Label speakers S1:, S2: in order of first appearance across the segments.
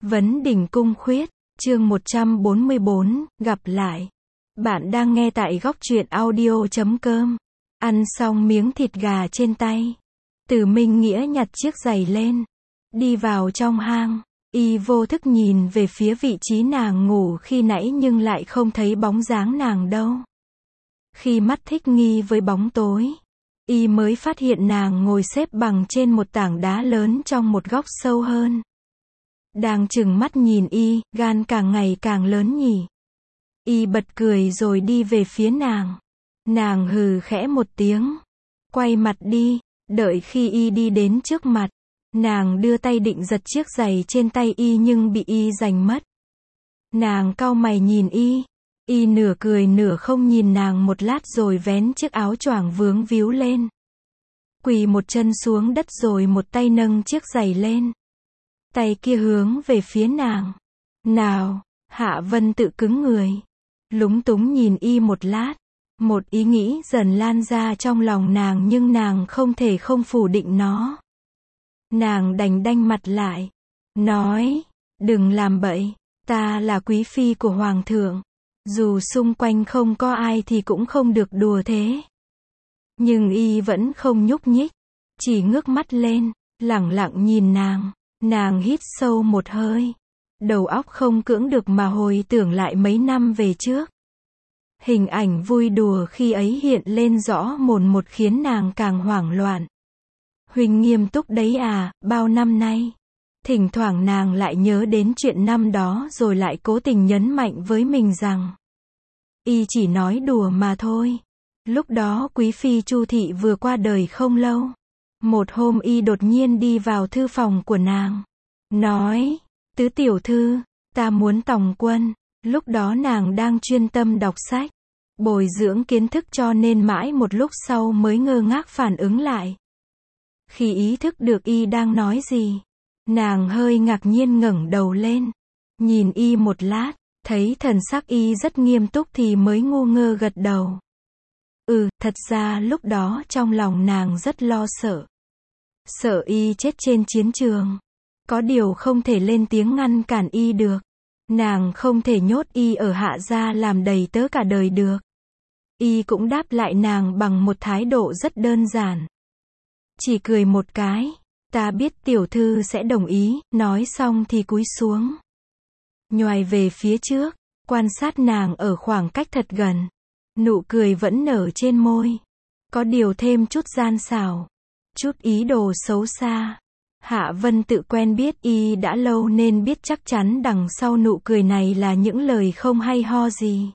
S1: Vấn đỉnh cung khuyết, chương 144, gặp lại. Bạn đang nghe tại góc truyện audio.com. Ăn xong miếng thịt gà trên tay, Từ Minh Nghĩa nhặt chiếc giày lên, đi vào trong hang. Y vô thức nhìn về phía vị trí nàng ngủ khi nãy nhưng lại không thấy bóng dáng nàng đâu. Khi mắt thích nghi với bóng tối, Y mới phát hiện nàng ngồi xếp bằng trên một tảng đá lớn trong một góc sâu hơn. Đang trừng mắt nhìn Y, gan càng ngày càng lớn nhỉ. Y bật cười rồi đi về phía nàng. Nàng hừ khẽ một tiếng, quay mặt đi. Đợi khi Y đi đến trước mặt, nàng đưa tay định giật chiếc giày trên tay Y nhưng bị Y giành mất. Nàng cau mày nhìn Y. Y nửa cười nửa không nhìn nàng một lát rồi vén chiếc áo choàng vướng víu lên. Quỳ một chân xuống đất rồi một tay nâng chiếc giày lên. Tay kia hướng về phía nàng. Nào, Hạ Vân tự cứng người. Lúng túng nhìn Y một lát. Một ý nghĩ dần lan ra trong lòng nàng nhưng nàng không thể không phủ định nó. Nàng đành đanh mặt lại. Nói, đừng làm bậy, ta là quý phi của hoàng thượng. Dù xung quanh không có ai thì cũng không được đùa thế. Nhưng Y vẫn không nhúc nhích, chỉ ngước mắt lên, lẳng lặng nhìn nàng. Nàng hít sâu một hơi. Đầu óc không cưỡng được mà hồi tưởng lại mấy năm về trước. Hình ảnh vui đùa khi ấy hiện lên rõ mồn một khiến nàng càng hoảng loạn. Huynh nghiêm túc đấy à, bao năm nay. Thỉnh thoảng nàng lại nhớ đến chuyện năm đó rồi lại cố tình nhấn mạnh với mình rằng Y chỉ nói đùa mà thôi. Lúc đó quý phi Chu Thị vừa qua đời không lâu. Một hôm Y đột nhiên đi vào thư phòng của nàng. Nói, tứ tiểu thư, ta muốn tòng quân. Lúc đó nàng đang chuyên tâm đọc sách, bồi dưỡng kiến thức cho nên mãi một lúc sau mới ngơ ngác phản ứng lại. Khi ý thức được Y đang nói gì, nàng hơi ngạc nhiên ngẩng đầu lên, nhìn Y một lát, thấy thần sắc Y rất nghiêm túc thì mới ngu ngơ gật đầu. Thật ra lúc đó trong lòng nàng rất lo sợ. Sợ Y chết trên chiến trường. Có điều không thể lên tiếng ngăn cản Y được. Nàng không thể nhốt Y ở Hạ gia làm đầy tớ cả đời được. Y cũng đáp lại nàng bằng một thái độ rất đơn giản. Chỉ cười một cái. Ta biết tiểu thư sẽ đồng ý, nói xong thì cúi xuống. Nhoài về phía trước, quan sát nàng ở khoảng cách thật gần. Nụ cười vẫn nở trên môi. Có điều thêm chút gian xảo. Chút ý đồ xấu xa. Hạ Vân tự quen biết Y đã lâu nên biết chắc chắn đằng sau nụ cười này là những lời không hay ho gì.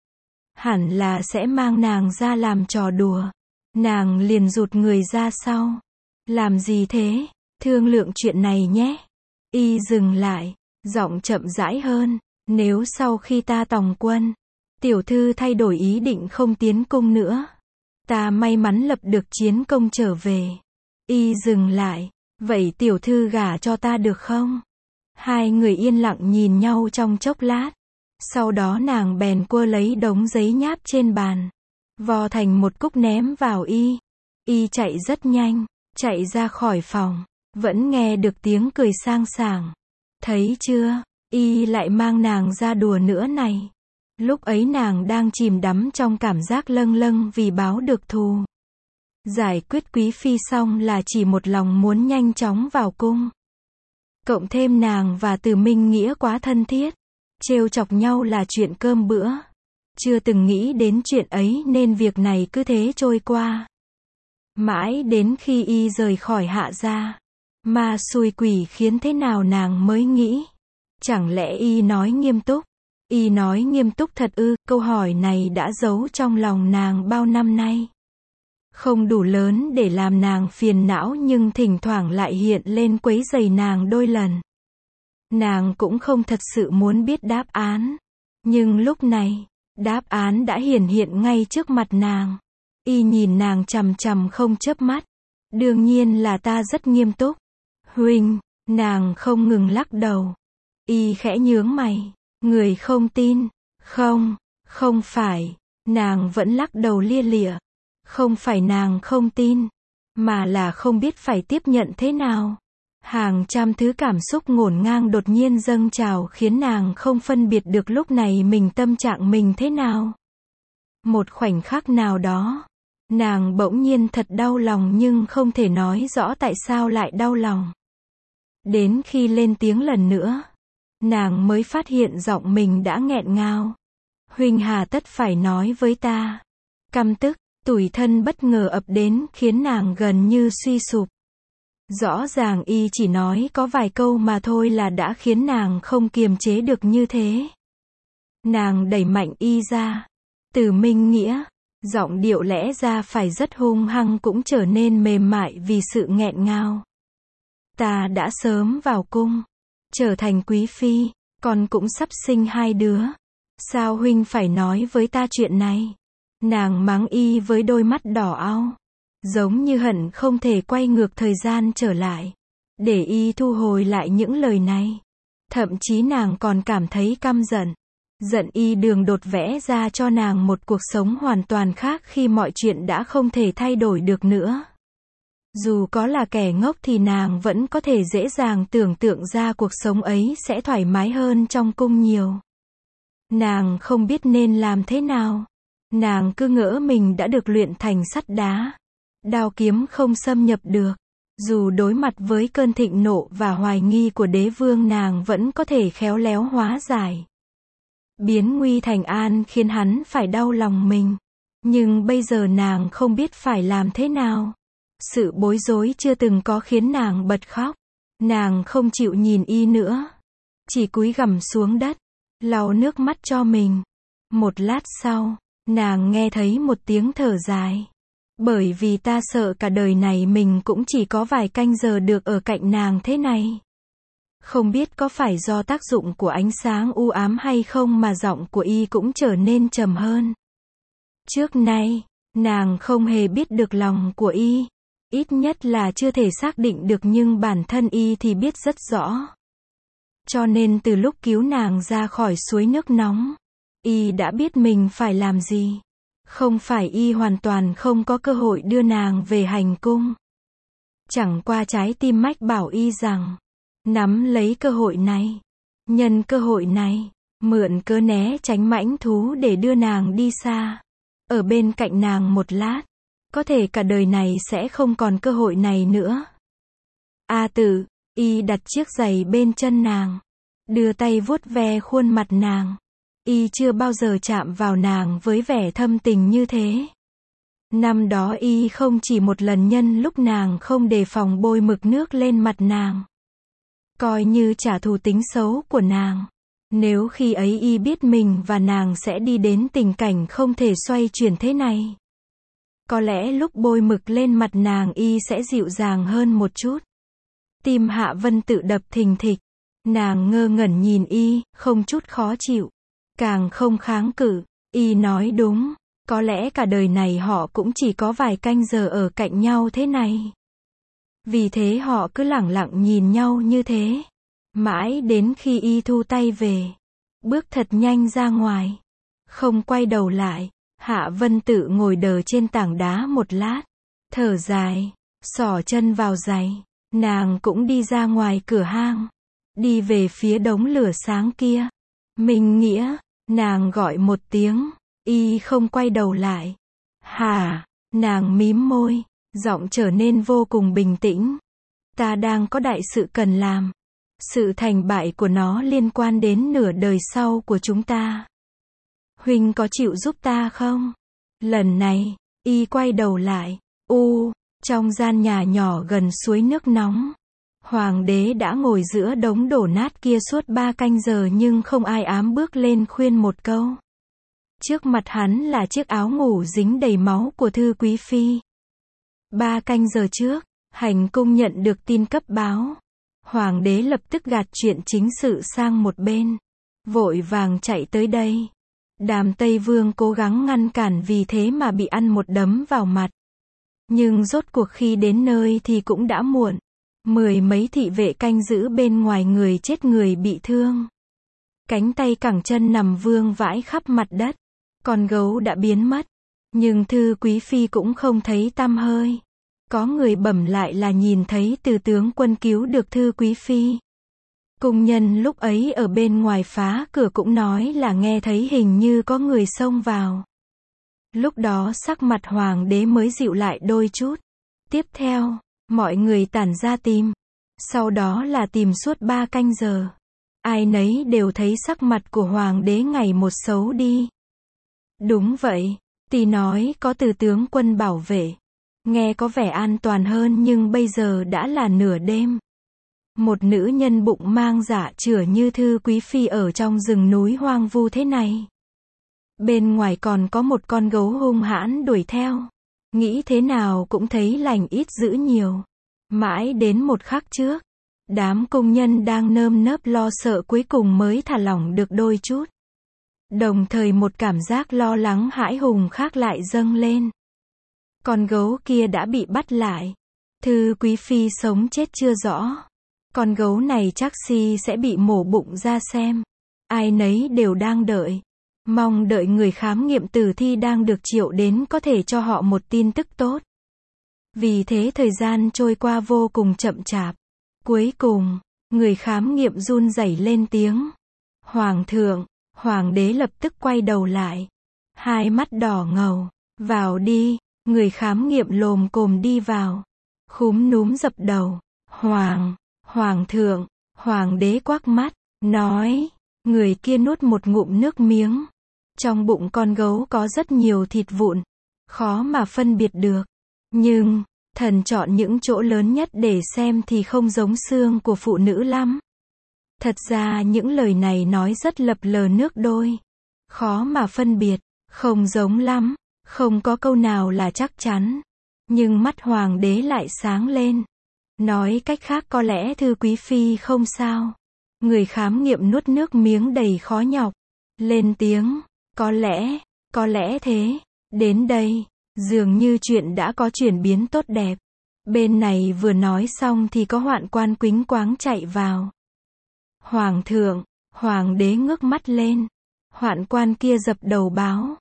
S1: Hẳn là sẽ mang nàng ra làm trò đùa. Nàng liền rụt người ra sau. Làm gì thế? Thương lượng chuyện này nhé. Y dừng lại, giọng chậm rãi hơn. Nếu sau khi ta tòng quân, tiểu thư thay đổi ý định không tiến cung nữa, ta may mắn lập được chiến công trở về. Y dừng lại. Vậy tiểu thư gả cho ta được không? Hai người yên lặng nhìn nhau trong chốc lát. Sau đó nàng bèn quơ lấy đống giấy nháp trên bàn, vò thành một cúc ném vào Y. Y chạy rất nhanh, chạy ra khỏi phòng, vẫn nghe được tiếng cười sang sảng. Thấy chưa, Y lại mang nàng ra đùa nữa này. Lúc ấy nàng đang chìm đắm trong cảm giác lâng lâng vì báo được thù. Giải quyết quý phi xong là chỉ một lòng muốn nhanh chóng vào cung. Cộng thêm nàng và Từ Minh Nghĩa quá thân thiết, trêu chọc nhau là chuyện cơm bữa. Chưa từng nghĩ đến chuyện ấy nên việc này cứ thế trôi qua. Mãi đến khi Y rời khỏi Hạ gia, ma xui quỷ khiến thế nào nàng mới nghĩ. Chẳng lẽ Y nói nghiêm túc? Y nói nghiêm túc thật ư? Câu hỏi này đã giấu trong lòng nàng bao năm nay. Không đủ lớn để làm nàng phiền não nhưng thỉnh thoảng lại hiện lên quấy rầy nàng đôi lần. Nàng cũng không thật sự muốn biết đáp án. Nhưng lúc này, đáp án đã hiển hiện ngay trước mặt nàng. Y nhìn nàng chằm chằm không chớp mắt. Đương nhiên là ta rất nghiêm túc. Huynh, nàng không ngừng lắc đầu. Y khẽ nhướng mày. Người không tin. Không phải. Nàng vẫn lắc đầu lia lịa. Không phải nàng không tin, mà là không biết phải tiếp nhận thế nào. Hàng trăm thứ cảm xúc ngổn ngang đột nhiên dâng trào khiến nàng không phân biệt được lúc này tâm trạng mình thế nào. Một khoảnh khắc nào đó, nàng bỗng nhiên thật đau lòng nhưng không thể nói rõ tại sao lại đau lòng. Đến khi lên tiếng lần nữa, nàng mới phát hiện giọng mình đã nghẹn ngào. Huynh hà tất phải nói với ta. Căm tức, tủi thân bất ngờ ập đến khiến nàng gần như suy sụp. Rõ ràng y chỉ nói có vài câu mà thôi là đã khiến nàng không kiềm chế được như thế. Nàng đẩy mạnh y ra. Từ Minh Nghĩa, giọng điệu lẽ ra phải rất hung hăng cũng trở nên mềm mại vì sự nghẹn ngào. Ta đã sớm vào cung, trở thành quý phi, con cũng sắp sinh 2 đứa. Sao huynh phải nói với ta chuyện này? Nàng mắng y với đôi mắt đỏ au, giống như hận không thể quay ngược thời gian trở lại, để y thu hồi lại những lời này. Thậm chí nàng còn cảm thấy căm giận. Giận y đường đột vẽ ra cho nàng một cuộc sống hoàn toàn khác khi mọi chuyện đã không thể thay đổi được nữa. Dù có là kẻ ngốc thì nàng vẫn có thể dễ dàng tưởng tượng ra cuộc sống ấy sẽ thoải mái hơn trong cung nhiều. Nàng không biết nên làm thế nào. Nàng cứ ngỡ mình đã được luyện thành sắt đá. Đao kiếm không xâm nhập được. Dù đối mặt với cơn thịnh nộ và hoài nghi của đế vương nàng vẫn có thể khéo léo hóa giải. Biến nguy thành an khiến hắn phải đau lòng mình. Nhưng bây giờ nàng không biết phải làm thế nào. Sự bối rối chưa từng có khiến nàng bật khóc. Nàng không chịu nhìn y nữa. Chỉ cúi gằm xuống đất, lau nước mắt cho mình. Một lát sau, nàng nghe thấy một tiếng thở dài. Bởi vì ta sợ cả đời này mình cũng chỉ có vài canh giờ được ở cạnh nàng thế này. Không biết có phải do tác dụng của ánh sáng u ám hay không mà giọng của y cũng trở nên trầm hơn. Trước nay, nàng không hề biết được lòng của y. Ít nhất là chưa thể xác định được nhưng bản thân y thì biết rất rõ. Cho nên từ lúc cứu nàng ra khỏi suối nước nóng, y đã biết mình phải làm gì. Không phải y hoàn toàn không có cơ hội đưa nàng về hành cung. Chẳng qua trái tim mách bảo y rằng, nắm lấy cơ hội này, nhân cơ hội này, mượn cớ né tránh mãnh thú để đưa nàng đi xa. Ở bên cạnh nàng một lát, có thể cả đời này sẽ không còn cơ hội này nữa. A Tử, y đặt chiếc giày bên chân nàng, đưa tay vuốt ve khuôn mặt nàng. Y chưa bao giờ chạm vào nàng với vẻ thâm tình như thế. Năm đó y không chỉ một lần nhân lúc nàng không đề phòng bôi mực nước lên mặt nàng, coi như trả thù tính xấu của nàng. Nếu khi ấy y biết mình và nàng sẽ đi đến tình cảnh không thể xoay chuyển thế này, có lẽ lúc bôi mực lên mặt nàng y sẽ dịu dàng hơn một chút. Tim Hạ Vân tự đập thình thịch. Nàng ngơ ngẩn nhìn y, không chút khó chịu. Càng không kháng cự. Y nói đúng. Có lẽ cả đời này họ cũng chỉ có vài canh giờ ở cạnh nhau thế này. Vì thế họ cứ lẳng lặng nhìn nhau như thế. Mãi đến khi y thu tay về. Bước thật nhanh ra ngoài. Không quay đầu lại. Hạ Vân tự ngồi đờ trên tảng đá một lát. Thở dài. Xỏ chân vào giày. Nàng cũng đi ra ngoài cửa hang. Đi về phía đống lửa sáng kia. Minh Nghĩa. Nàng gọi một tiếng. Y không quay đầu lại. Hả? Nàng mím môi. Giọng trở nên vô cùng bình tĩnh. Ta đang có đại sự cần làm. Sự thành bại của nó liên quan đến nửa đời sau của chúng ta. Huynh có chịu giúp ta không? Lần này, y quay đầu lại. Trong gian nhà nhỏ gần suối nước nóng. Hoàng đế đã ngồi giữa đống đổ nát kia suốt 3 canh giờ nhưng không ai ám bước lên khuyên một câu. Trước mặt hắn là chiếc áo ngủ dính đầy máu của thư quý phi. 3 canh giờ trước, hành cung nhận được tin cấp báo. Hoàng đế lập tức gạt chuyện chính sự sang một bên. Vội vàng chạy tới đây. Đàm Tây Vương cố gắng ngăn cản vì thế mà bị ăn một đấm vào mặt. Nhưng rốt cuộc khi đến nơi thì cũng đã muộn. 10 mấy thị vệ canh giữ bên ngoài người chết người bị thương. Cánh tay cẳng chân nằm vương vãi khắp mặt đất. Con gấu đã biến mất. Nhưng thư quý phi cũng không thấy tăm hơi. Có người bẩm lại là nhìn thấy Từ tướng quân cứu được Thư quý phi. Cung nhân lúc ấy ở bên ngoài phá cửa cũng nói là nghe thấy hình như có người xông vào. Lúc đó sắc mặt hoàng đế mới dịu lại đôi chút. Tiếp theo, mọi người tản ra tìm. Sau đó là tìm suốt 3 canh giờ. Ai nấy đều thấy sắc mặt của hoàng đế ngày một xấu đi. Đúng vậy, tỷ nói có Từ tướng quân bảo vệ. Nghe có vẻ an toàn hơn nhưng bây giờ đã là nửa đêm. Một nữ nhân bụng mang dạ chửa như Thư quý phi ở trong rừng núi hoang vu thế này. Bên ngoài còn có một con gấu hung hãn đuổi theo. Nghĩ thế nào cũng thấy lành ít dữ nhiều. Mãi đến một khắc trước, đám công nhân đang nơm nớp lo sợ cuối cùng mới thả lỏng được đôi chút. Đồng thời một cảm giác lo lắng hãi hùng khác lại dâng lên. Con gấu kia đã bị bắt lại. Thư quý phi sống chết chưa rõ. Con gấu này chắc sẽ bị mổ bụng ra xem. Ai nấy đều đang đợi. Mong đợi người khám nghiệm tử thi đang được triệu đến có thể cho họ một tin tức tốt. Vì thế thời gian trôi qua vô cùng chậm chạp. Cuối cùng, người khám nghiệm run rẩy lên tiếng. Hoàng thượng, hoàng đế lập tức quay đầu lại. Hai mắt đỏ ngầu. Vào đi, người khám nghiệm lồm cồm đi vào. Khúm núm dập đầu. Hoàng thượng, hoàng đế quắc mắt, nói. Người kia nuốt một ngụm nước miếng. Trong bụng con gấu có rất nhiều thịt vụn. Khó mà phân biệt được. Nhưng, thần chọn những chỗ lớn nhất để xem thì không giống xương của phụ nữ lắm. Thật ra những lời này nói rất lập lờ nước đôi. Khó mà phân biệt, không giống lắm, không có câu nào là chắc chắn. Nhưng mắt hoàng đế lại sáng lên. Nói cách khác có lẽ Thư quý phi không sao. Người khám nghiệm nuốt nước miếng đầy khó nhọc. Lên tiếng, có lẽ thế. Đến đây, dường như chuyện đã có chuyển biến tốt đẹp. Bên này vừa nói xong thì có hoạn quan quính quáng chạy vào. Hoàng thượng, hoàng đế ngước mắt lên. Hoạn quan kia dập đầu báo.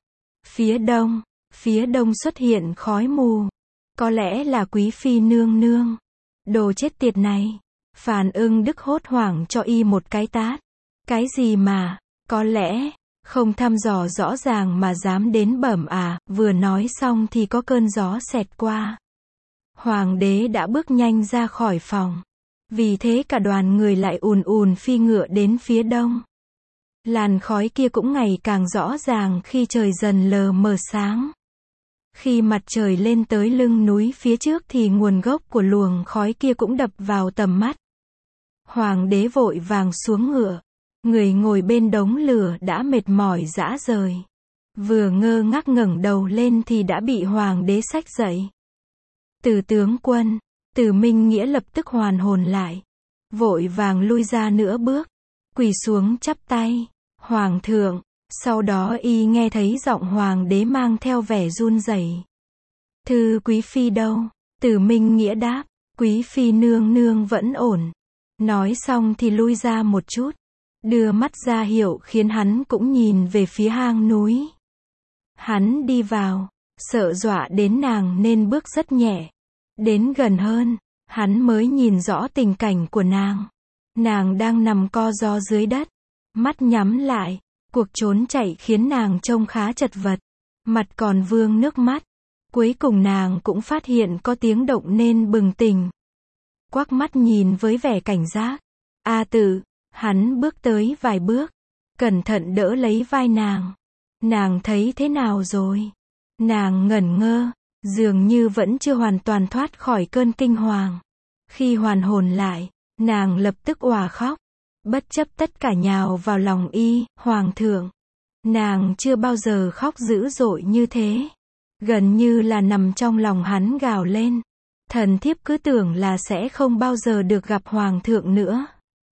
S1: Phía đông xuất hiện khói mù. Có lẽ là quý phi nương nương. Đồ chết tiệt này. Phàn Ưng Đức hốt hoảng cho y một cái tát. Cái gì mà, có lẽ, không thăm dò rõ ràng mà dám đến bẩm à, vừa nói xong thì có cơn gió xẹt qua. Hoàng đế đã bước nhanh ra khỏi phòng. Vì thế cả đoàn người lại ùn ùn phi ngựa đến phía đông. Làn khói kia cũng ngày càng rõ ràng khi trời dần lờ mờ sáng. Khi mặt trời lên tới lưng núi phía trước thì nguồn gốc của luồng khói kia cũng đập vào tầm mắt. Hoàng đế vội vàng xuống ngựa. Người ngồi bên đống lửa đã mệt mỏi rã rời. Vừa ngơ ngác ngẩng đầu lên thì đã bị hoàng đế xách dậy. Từ tướng quân, Từ Minh Nghĩa lập tức hoàn hồn lại. Vội vàng lui ra nửa bước. Quỳ xuống chắp tay. Hoàng thượng. Sau đó y nghe thấy giọng hoàng đế mang theo vẻ run rẩy. Thư quý phi đâu? Từ Minh Nghĩa đáp. Quý phi nương nương vẫn ổn. Nói xong thì lui ra một chút. Đưa mắt ra hiệu khiến hắn cũng nhìn về phía hang núi. Hắn đi vào. Sợ dọa đến nàng nên bước rất nhẹ. Đến gần hơn, hắn mới nhìn rõ tình cảnh của nàng. Nàng đang nằm co ro dưới đất. Mắt nhắm lại. Cuộc trốn chạy khiến nàng trông khá chật vật. Mặt còn vương nước mắt. Cuối cùng nàng cũng phát hiện có tiếng động nên bừng tỉnh. Quắc mắt nhìn với vẻ cảnh giác. A Tử, hắn bước tới vài bước. Cẩn thận đỡ lấy vai nàng. Nàng thấy thế nào rồi? Nàng ngẩn ngơ, dường như vẫn chưa hoàn toàn thoát khỏi cơn kinh hoàng. Khi hoàn hồn lại, nàng lập tức òa khóc. Bất chấp tất cả nhào vào lòng y, hoàng thượng. Nàng chưa bao giờ khóc dữ dội như thế. Gần như là nằm trong lòng hắn gào lên. Thần thiếp cứ tưởng là sẽ không bao giờ được gặp hoàng thượng nữa.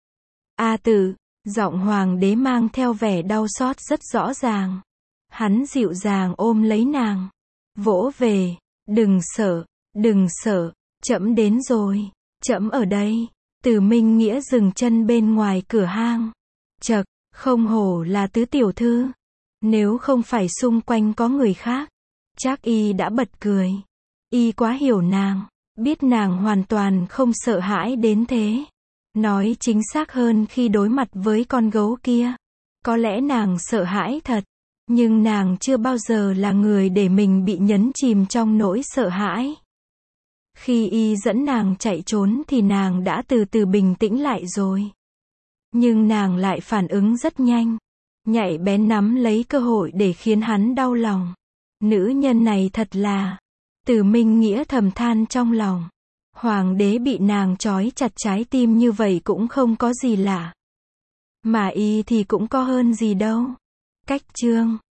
S1: A Tử, giọng hoàng đế mang theo vẻ đau xót rất rõ ràng. Hắn dịu dàng ôm lấy nàng. Vỗ về, đừng sợ, trẫm đến rồi, trẫm ở đây. Từ Minh Nghĩa dừng chân bên ngoài cửa hang. Chậc, không hổ là tứ tiểu thư. Nếu không phải xung quanh có người khác, chắc y đã bật cười. Y quá hiểu nàng. Biết nàng hoàn toàn không sợ hãi đến thế. Nói chính xác hơn khi đối mặt với con gấu kia. Có lẽ nàng sợ hãi thật. Nhưng nàng chưa bao giờ là người để mình bị nhấn chìm trong nỗi sợ hãi. Khi y dẫn nàng chạy trốn thì nàng đã từ từ bình tĩnh lại rồi. Nhưng nàng lại phản ứng rất nhanh. Nhạy bén nắm lấy cơ hội để khiến hắn đau lòng. Nữ nhân này thật là... Từ Minh Nghĩa thầm than trong lòng. Hoàng đế bị nàng trói chặt trái tim như vậy cũng không có gì lạ. Mà y thì cũng có hơn gì đâu. Cách chương